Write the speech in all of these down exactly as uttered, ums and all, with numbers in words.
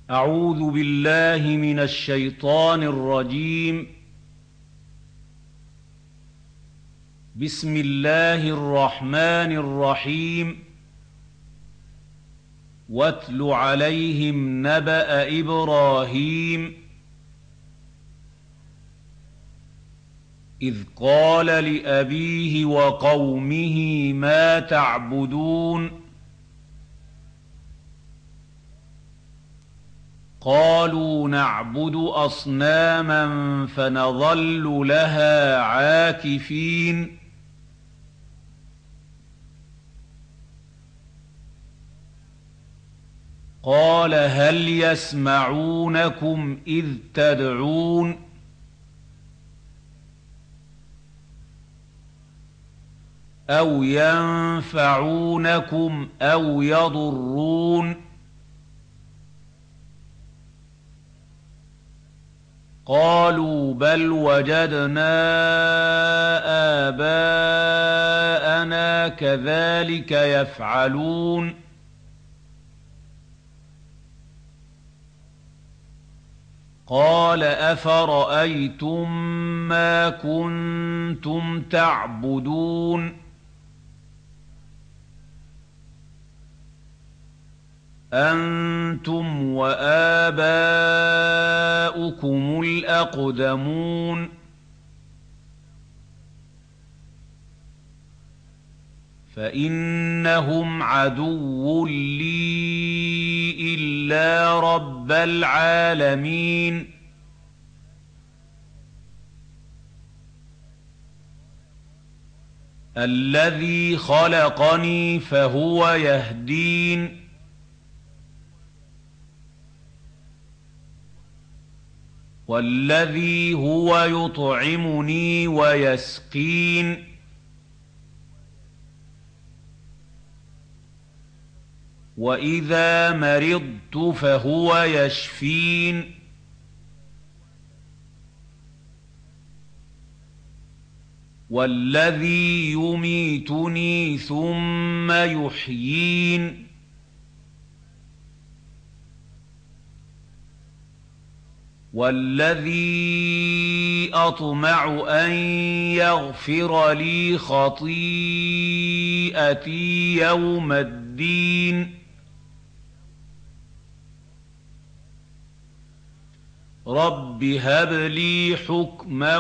أعوذ بالله من الشيطان الرجيم. بسم الله الرحمن الرحيم. واتل عليهم نبأ إبراهيم إذ قال لأبيه وقومه ما تعبدون قالوا نعبد أصناما فنظل لها عاكفين قال هل يسمعونكم إذ تدعون أو ينفعونكم أو يضرون قالوا بل وجدنا آباءنا كذلك يفعلون قال أفرأيتم ما كنتم تعبدون أنتم وآباؤكم الأقدمون فإنهم عدو لي إلا رب العالمين الذي خلقني فهو يهدين والذي هو يطعمني ويسقين وإذا مرضت فهو يشفين والذي يميتني ثم يحيين والذي أطمع أن يغفر لي خطيئتي يوم الدين رب هب لي حكما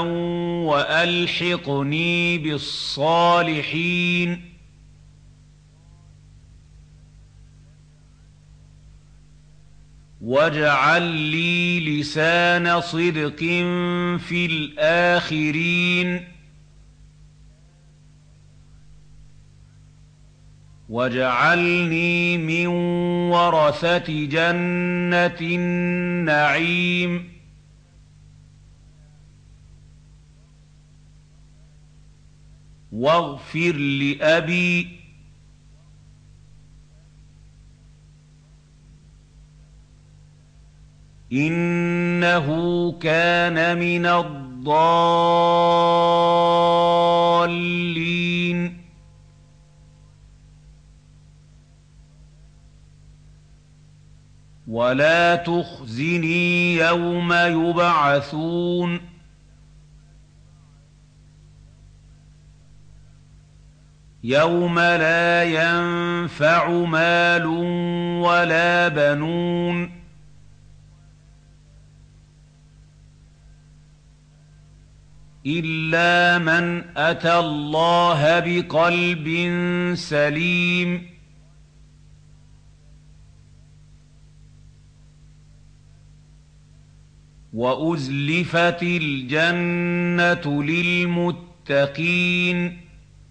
وألحقني بالصالحين واجعل لي لسان صدق في الآخرين واجعلني من ورثة جنة النعيم واغفر لأبي إنه كان من الضالين ولا تخزني يوم يبعثون يوم لا ينفع مال ولا بنون إلا من أتى الله بقلب سليم وأزلفت الجنة للمتقين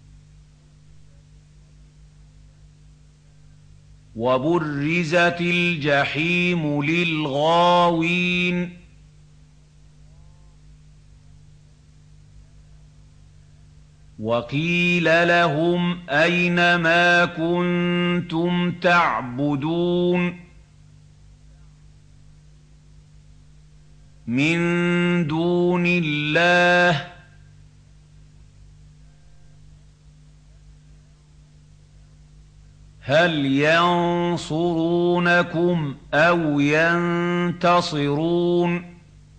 وبرزت الجحيم للغاوين وقيل لهم أين ما كنتم تعبدون من دون الله هل ينصرونكم أو ينتصرون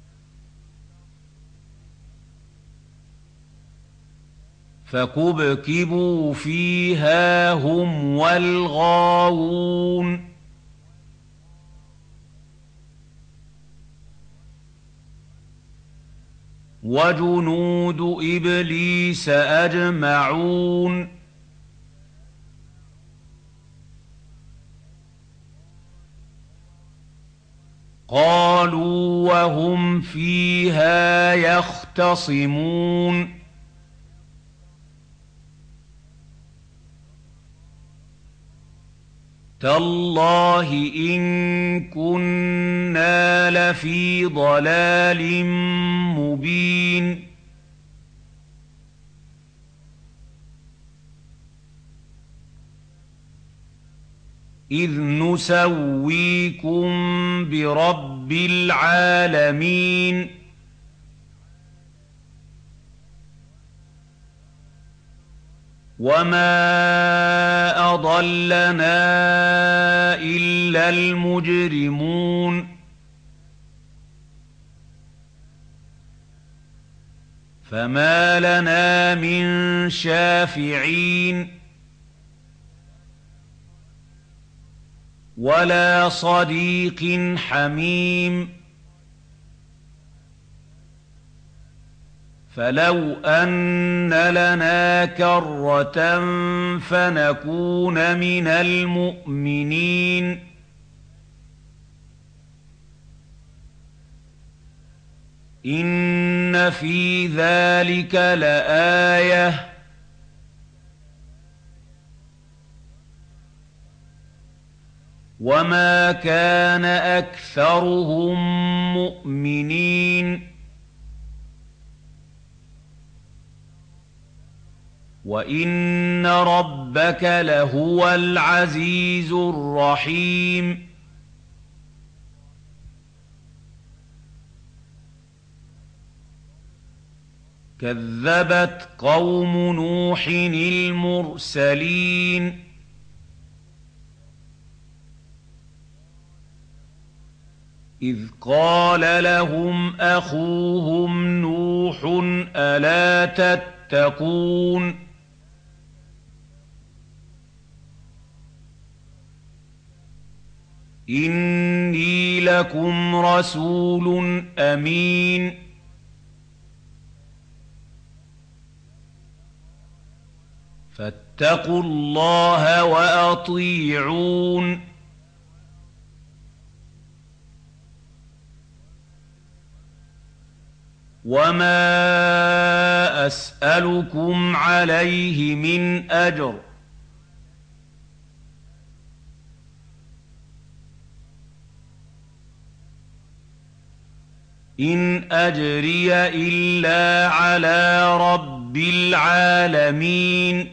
فكبكبوا فيها هم والغاوون وجنود إبليس أجمعون قالوا وهم فيها يختصمون تالله إن كنا لفي ضلال مبين إذ نسويكم برب العالمين وما أضلنا إلا المجرمون فما لنا من شافعين ولا صديق حميم فلو أن لنا كرة فنكون من المؤمنين إن في ذلك لآية وما كان أكثرهم مؤمنين وإن ربك لهو العزيز الرحيم كذبت قوم نوح المرسلين إذ قال لهم أخوهم نوح ألا تتقون إني لكم رسول أمين فاتقوا الله وأطيعون وما أسألكم عليه من أجر إن أجري إلا على رب العالمين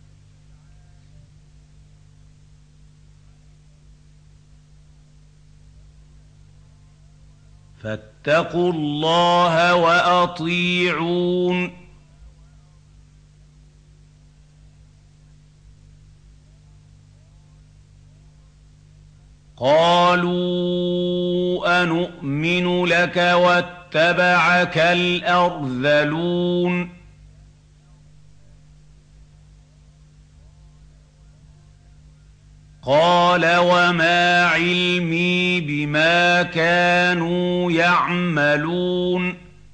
فاتقوا الله وأطيعون قالوا أنؤمن لك واتبعك الأرذلون قال وما علمي بما كانوا يعملون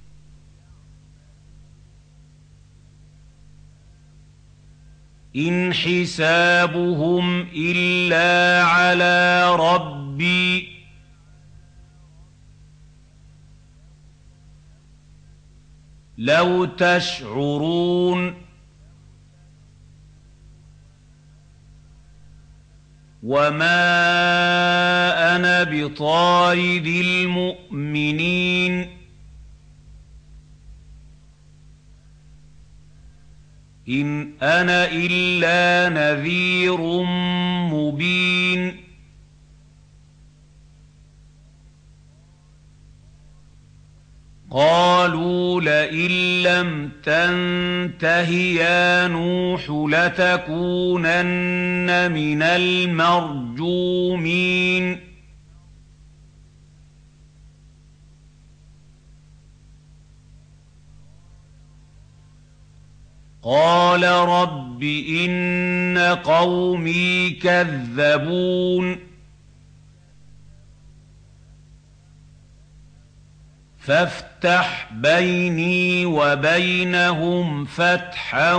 إن حسابهم إلا على ربي لو تشعرون وما أنا بطارد المؤمنين إن أنا إلا نذير مبين قالوا لئن لم تنته يا نوح لتكونن من المرجومين قال رب إن قومي كذبون فافتح بيني وبينهم فتحا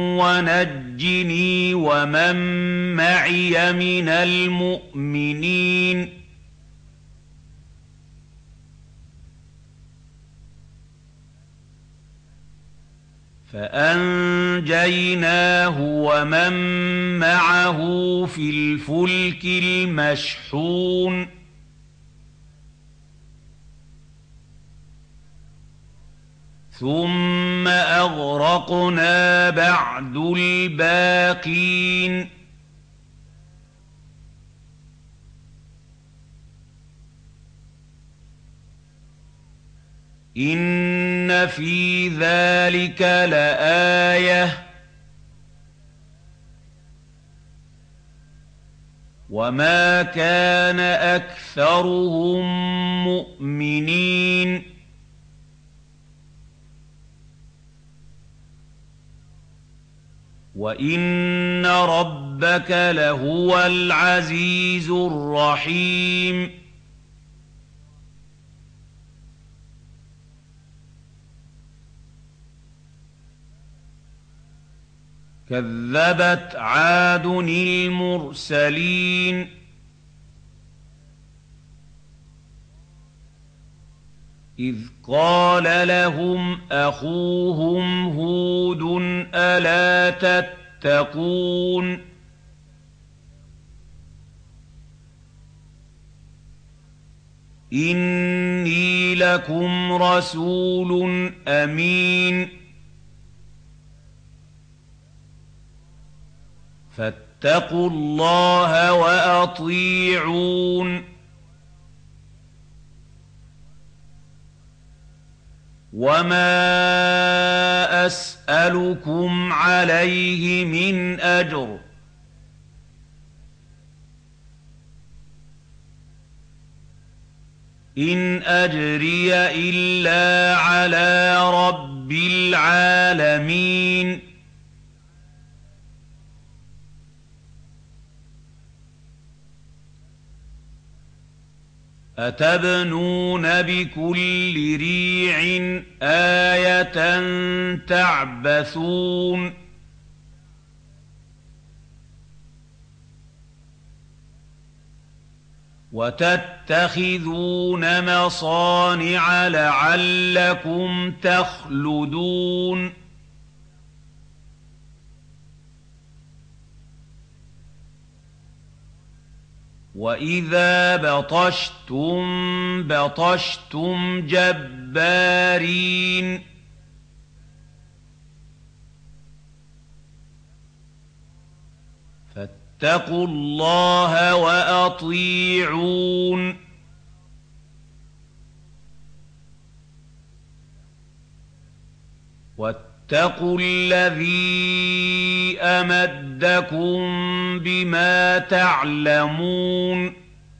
ونجني ومن معي من المؤمنين فأنجيناه ومن معه في الفلك المشحون ثم أغرقنا بعد الباقين إن في ذلك لآية وما كان أكثرهم مؤمنين وإن ربك لهو العزيز الرحيم كذبت عاد المرسلين إذ قال لهم أخوهم هود ألا تتقون إني لكم رسول أمين فاتقوا الله وأطيعون وما أسألكم عليه من أجر إن أجري إلا على رب العالمين أتبنون بكل ريع آية تعبثون وتتخذون مصانع لعلكم تخلدون وإذا بطشتم بطشتم جبارين فاتقوا الله وأطيعون واتقوا الذي أمدكم بما تعلمون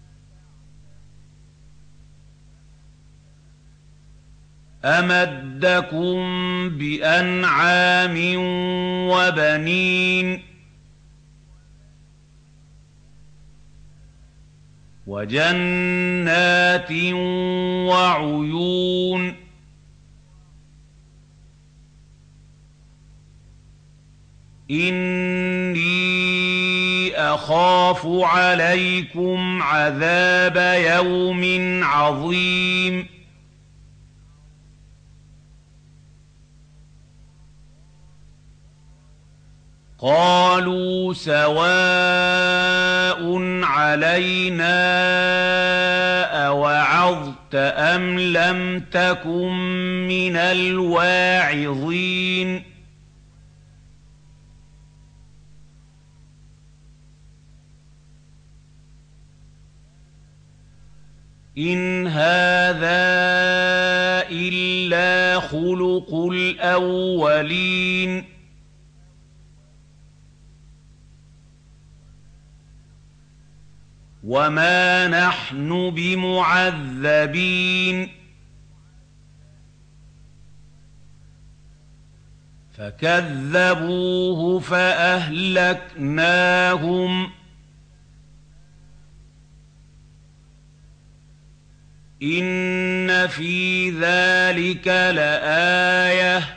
أمدكم بأنعام وبنين وجنات وعيون إني أخاف عليكم عذاب يوم عظيم قالوا سواء علينا أوعظت أم لم تكن من الواعظين إن هذا إلا خُلُقُ الْأَوَّلِينَ وَمَا نَحْنُ بِمُعَذَّبِينَ فَكَذَّبُوهُ فَأَهْلَكْنَاهُمْ إِنَّ فِي ذَلِكَ لَآيَةً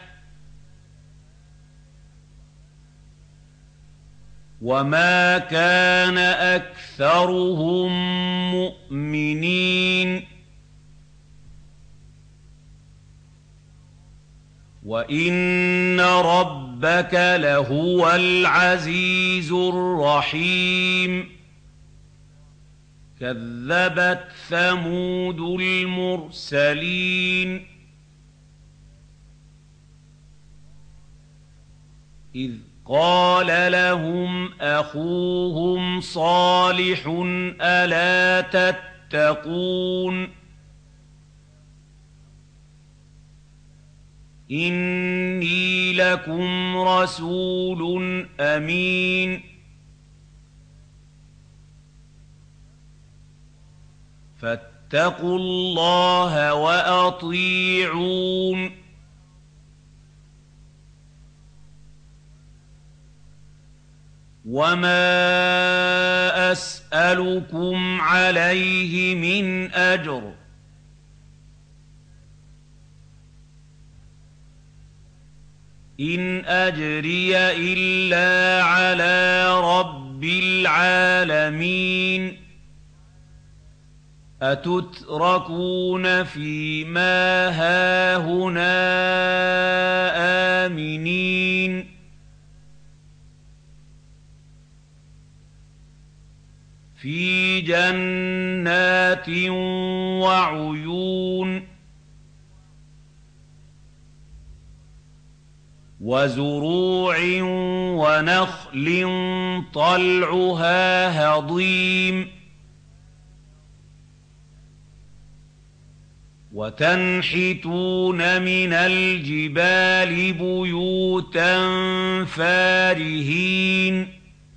وَمَا كَانَ أَكْثَرُهُم مُّؤْمِنِينَ وَإِنَّ رَبَّكَ لَهُوَ الْعَزِيزُ الرَّحِيمُ كَذَّبَتْ ثَمُودُ الْمُرْسَلِينَ إِذْ قَالَ لَهُمْ أَخُوهُمْ صَالِحٌ أَلَا تَتَّقُونَ إِنِّي لَكُمْ رَسُولٌ أَمِينٌ فَاتَّقُوا اللَّهَ وَأَطِيعُونِ وَمَا أَسْأَلُكُمْ عَلَيْهِ مِنْ أَجْرٍ إِنْ أَجْرِيَ إِلَّا عَلَىٰ رَبِّ الْعَالَمِينَ أَتُتْرَكُونَ فِي مَا هَاهُنَا آمِنِينَ فِي جَنَّاتٍ وَعُيُونٍ وَزُرُوعٍ وَنَخْلٍ طَلْعُهَا هَضِيمٌ وَتَنْحِتُونَ مِنَ الْجِبَالِ بُيُوتًا فَارِهِينَ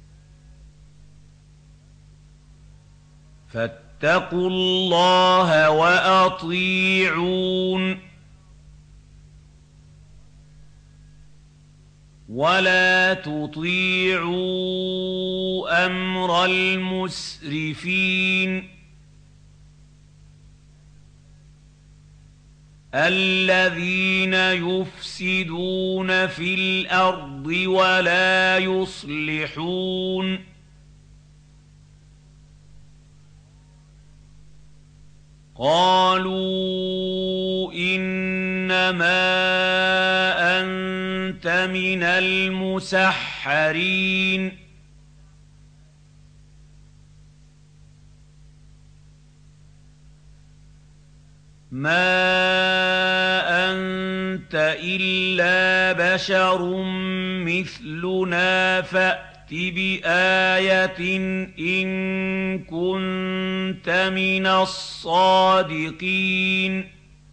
فَاتَّقُوا اللَّهَ وَأَطِيعُونِ وَلَا تُطِيعُوا أَمْرَ الْمُسْرِفِينَ الَّذِينَ يُفْسِدُونَ فِي الْأَرْضِ وَلَا يُصْلِحُونَ قَالُوا إِنَّمَا أَنتَ مِنَ الْمُسَحَّرِينَ مَا أَنتَ إِلَّا بَشَرٌ مِّثْلُنَا فَأْتِ بِآيَةٍ إِن كُنتَ مِنَ الصَّادِقِينَ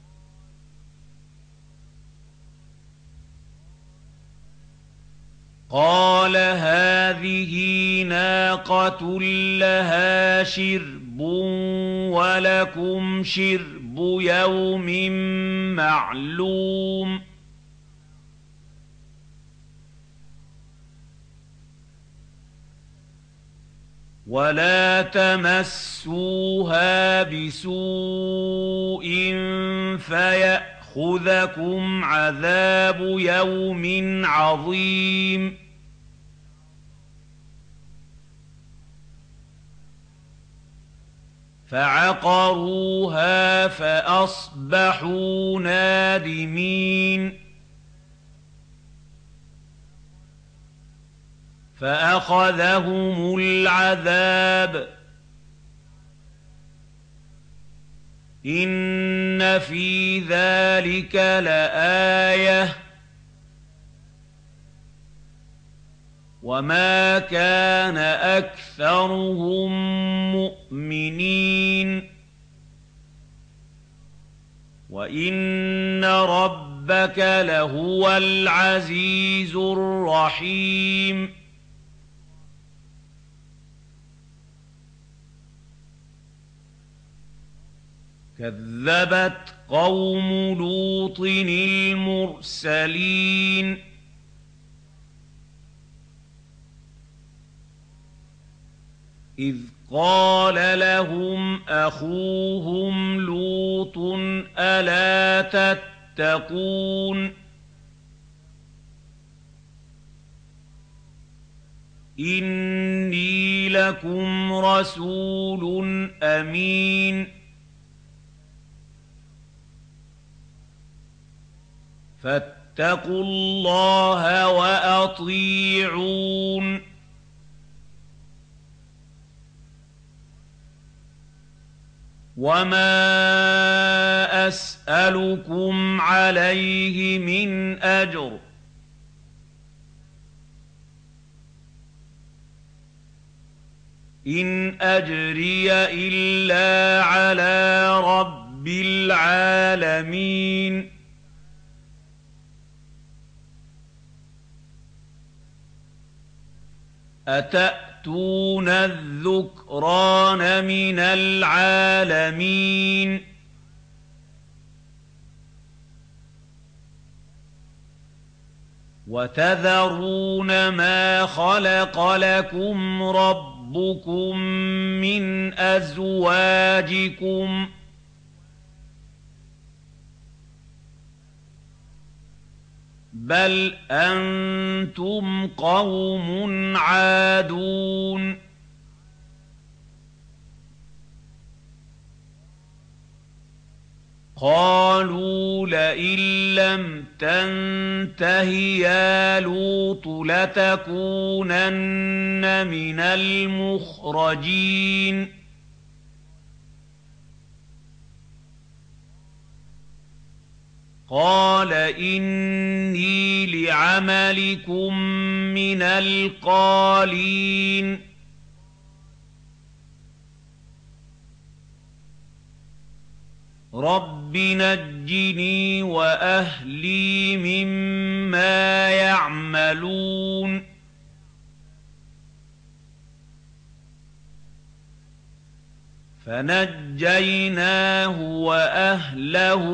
قَالَ هَٰذِهِ نَاقَةٌ لَّهَا شِرْبٌ وَلَكُمْ شِرْبُ يَوْمٍ مَّعْلُومٍ وَلَا تَمَسُّوهَا بِسُوءٍ فَيَأْخُذَكُمْ عَذَابُ يَوْمٍ عَظِيمٍ فَعَقَرُوهَا فَأَصْبَحُوا نَادِمِينَ فَأَخَذَهُمُ الْعَذَابُ إِنَّ فِي ذَلِكَ لَآيَةً وَمَا كَانَ أَكْثَرُهُم مُّؤْمِنِينَ وَإِنَّ رَبَّكَ ربك لهو العزيز الرحيم كذبت قوم لوط المرسلين إذ قال لهم أخوهم لوط ألا تتقون إني لكم رسول أمين فاتقوا الله وأطيعون وما أسألكم عليه من أجر إن أجري إلا على رب العالمين أتأتون الذكران من العالمين وتذرون ما خلق لكم ربكم من أزواجكم بل أنتم قوم عادون قالوا لئن لم تنته يا لوط لتكونن من المخرجين قال إني لعملكم من القالين رب نجني وأهلي مما يعملون فنجيناه وأهله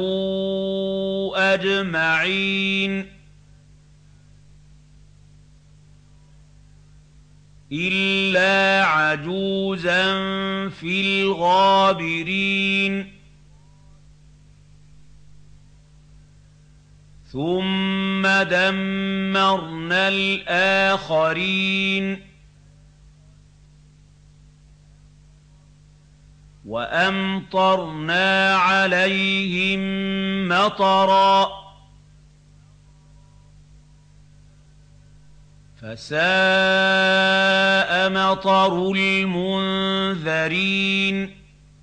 أجمعين إلا عجوزا في الغابرين ثم دمرنا الآخرين وأمطرنا عليهم مطرا فساء مطر المنذرين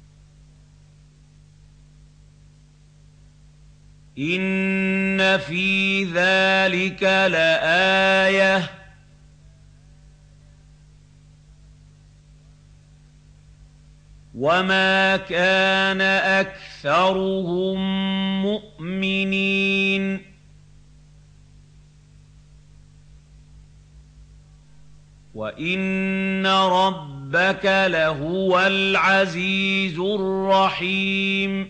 إن في ذلك لآية وما كان أكثرهم مؤمنين وإن ربك لهو العزيز الرحيم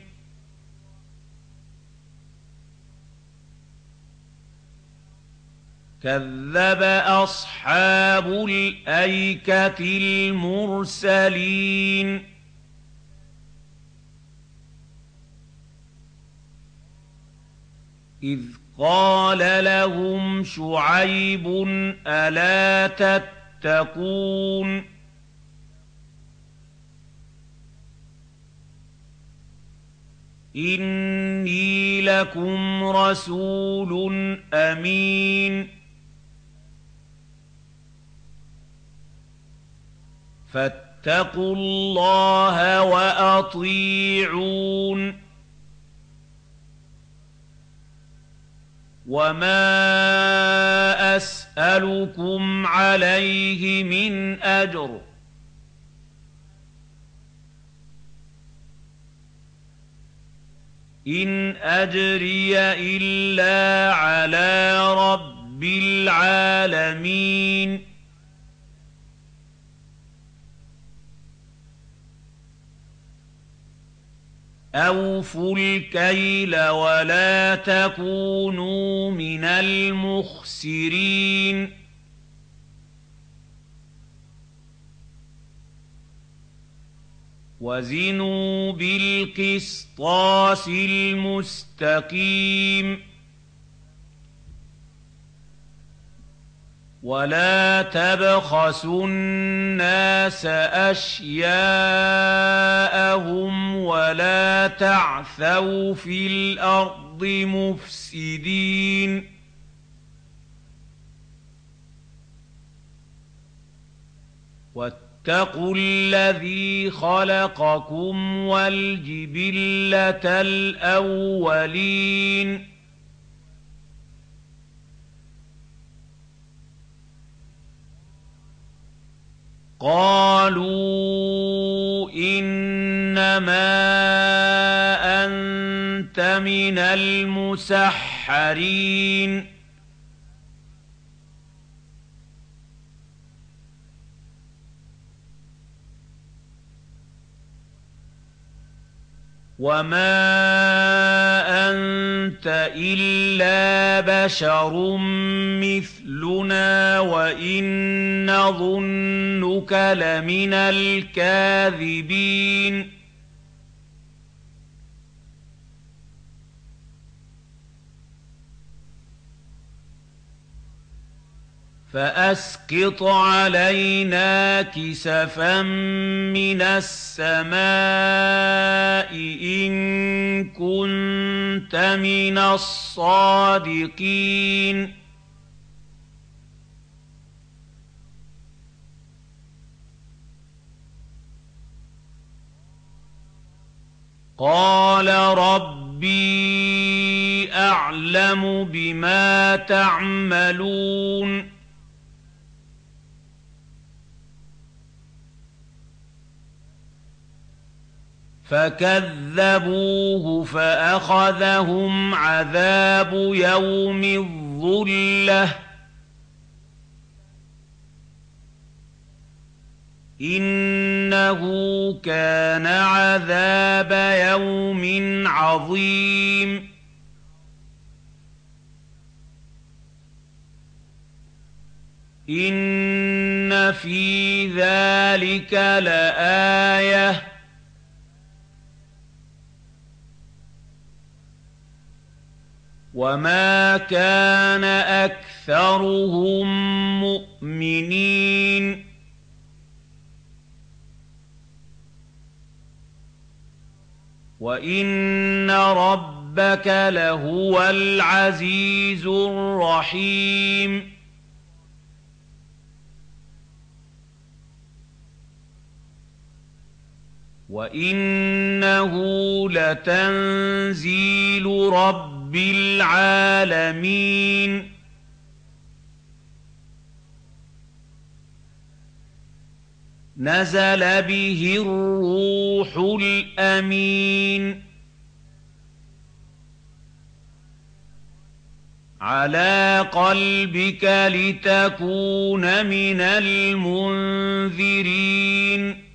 كذب أصحاب الأيكة المرسلين إذ قال لهم شعيب ألا تتقون إني لكم رسول أمين فاتقوا الله وأطيعون وما أسألكم عليه من أجر إِنْ أَجْرِيَ إِلَّا عَلَىٰ رَبِّ الْعَالَمِينَ أَوْفُوا الْكَيْلَ وَلَا تَكُونُوا مِنَ الْمُخْسِرِينَ وَزِنُوا بِالْقِسْطَاسِ الْمُسْتَقِيمِ وَلَا تَبْخَسُوا النَّاسَ أَشْيَاءَهُمْ وَلَا تَعْثَوْا فِي الْأَرْضِ مُفْسِدِينَ وَاتَّقُوا الَّذِي خَلَقَكُمْ وَالْجِبِلَّةَ الْأَوَّلِينَ قَالُوا إِنَّمَا أَنتَ مِنَ الْمُسَحَّرِينَ وَمَا أَنتَ إِلَّا بَشَرٌ مِّثْلُنَا وَإِن نَّظُنُّكَ لَمِنَ الْكَاذِبِينَ فَأَسْقِطْ عَلَيْنَا كِسَفًا مِّنَ السَّمَاءِ إِن كُنتَ مِنَ الصَّادِقِينَ قَالَ رَبِّي أَعْلَمُ بِمَا تَعْمَلُونَ فَكَذَّبُوهُ فَأَخَذَهُمْ عَذَابُ يَوْمِ الظُّلَّةِ إِنَّهُ كَانَ عَذَابَ يَوْمٍ عَظِيمٍ إِنَّ فِي ذَلِكَ لَآيَةً وَمَا كَانَ أَكْثَرُهُم مُّؤْمِنِينَ وَإِنَّ رَبَّكَ لَهُوَ الْعَزِيزُ الرَّحِيمُ وَإِنَّهُ لَتَنزِيلُ رَبِّ الْعَالَمِينَ نَزَلَ بِهِ الرُّوحُ الْأَمِينُ عَلَىٰ قَلْبِكَ لِتَكُونَ مِنَ الْمُنذِرِينَ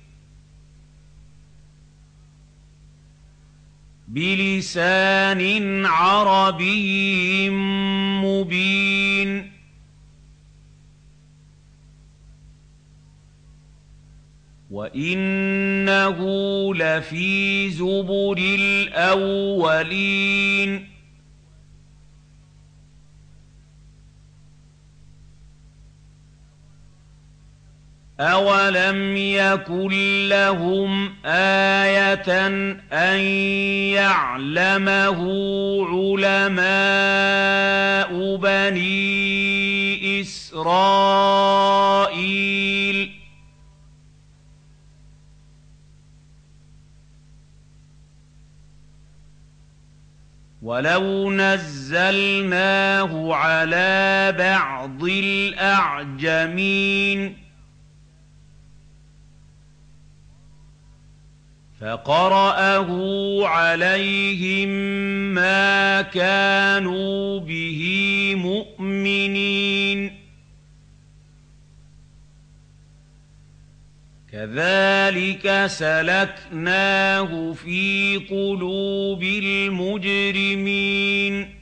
بِلِسَانٍ عَرَبِيٍّ مُّبِينٍ وَإِنَّهُ لَفِي زُبُرِ الْأَوَّلِينَ أَوَلَمْ يَكُن لَّهُمْ آيَةً أَن يَعْلَمَهُ عُلَمَاءُ بَنِي إِسْرَائِيلَ وَلَوْ نَزَّلْنَاهُ عَلَىٰ بَعْضِ الْأَعْجَمِينَ فقرأه عليهم ما كانوا به مؤمنين كذلك سلكناه في قلوب المجرمين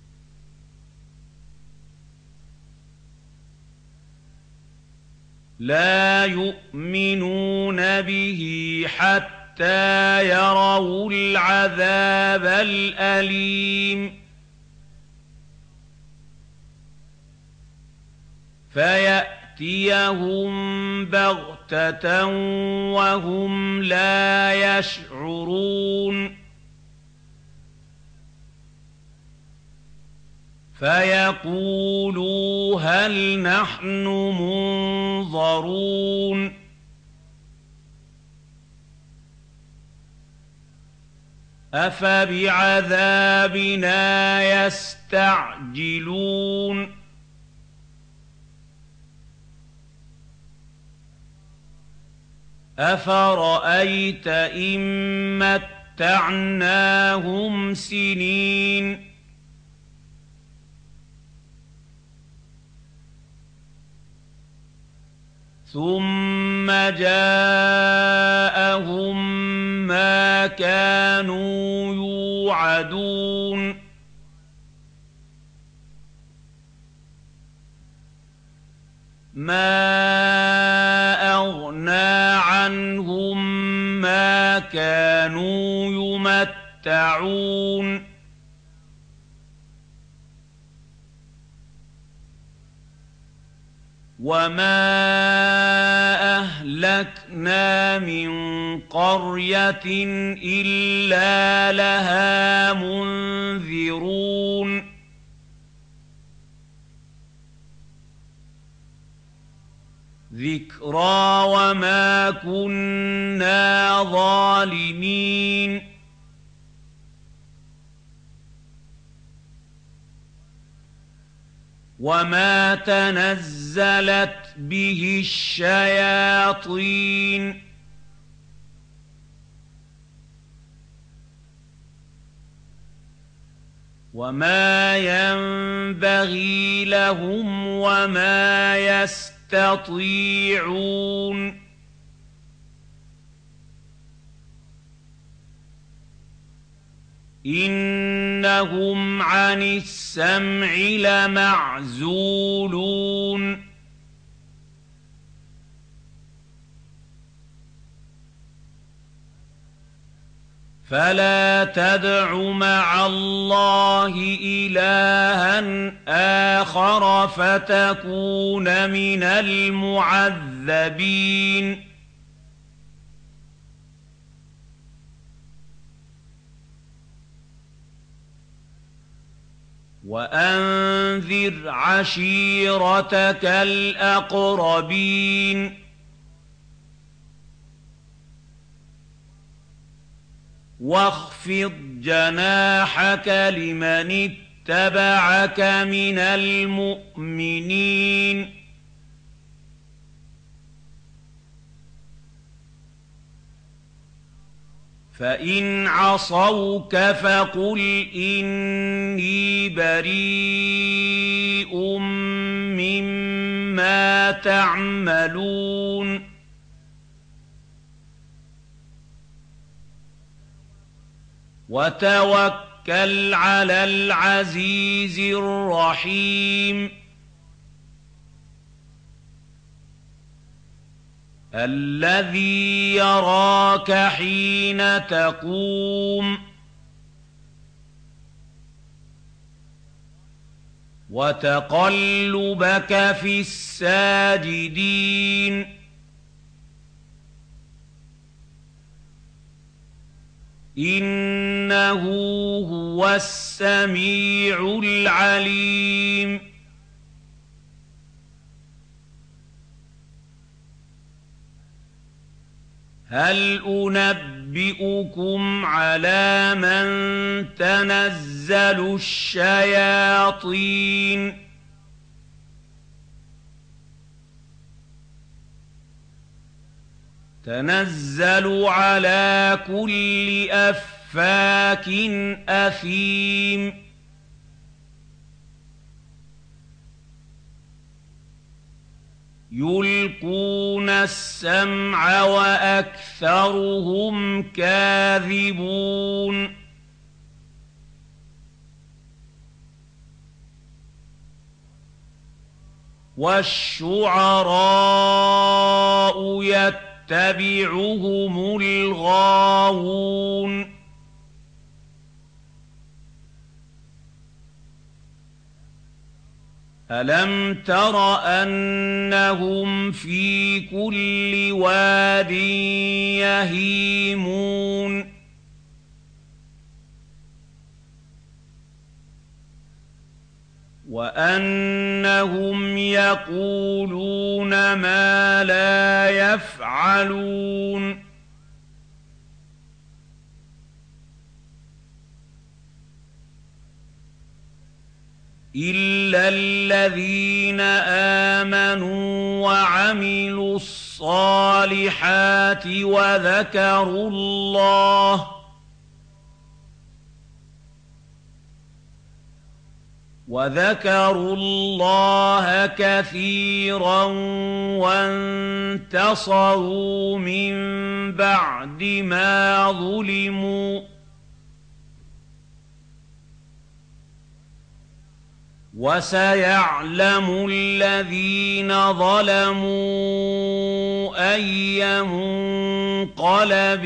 لا يؤمنون به حتى يروا العذاب الأليم فيأتيهم بغتة وهم لا يشعرون فيقولوا هل نحن منظرون أفبعذابنا يستعجلون أفرأيت إن متعناهم سنين ثم جاءهم ما كانوا يوعدون ما أغنى عنهم ما كانوا يمتعون وما أهلكنا من قرية إلا لها منذرون ذكرى وما كنا ظالمين وما تنزلت به الشياطين وما ينبغي لهم وما يستطيعون إنهم عن السمع لمعزولون فلا تدع مع الله إلها آخر فتكون من المعذبين وأنذر عشيرتك الأقربين واخفض جناحك لمن اتبعك من المؤمنين فإن عصوك فقل إني بريء مما تعملون وتوكل على العزيز الرحيم الذي يراك حين تقوم وتقلبك في الساجدين إنه هو السميع العليم هل أنبئكم على من تنزل الشياطين تَنَزَّلُ عَلَىٰ كُلِّ أَفَّاكٍ أَثِيمٍ يُلْقُونَ السَّمْعَ وَأَكْثَرُهُمْ كَاذِبُونَ وَالشُّعَرَاءُ يَتَّبِعُهُمُ الْغَاوُونَ أَلَمْ تَرَ أَنَّهُمْ فِي كُلِّ وَادٍ يَهِيمُونَ وَأَنَّهُمْ يَقُولُونَ مَا لَا يَفْعَلُونَ إِلَّا الَّذِينَ آمَنُوا وَعَمِلُوا الصَّالِحَاتِ وَذَكَرُوا اللَّهَ وَذَكَرُوا اللَّهَ كَثِيرًا وَانتَصَرُوا مِن بَعْدِ مَا ظُلِمُوا وَسَيَعْلَمُ الَّذِينَ ظَلَمُوا أَيَّ مُنقَلَبٍ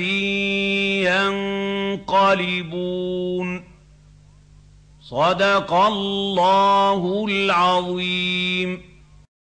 يَنقَلِبُونَ صَدَقَ اللَّهُ الْعَظِيمُ.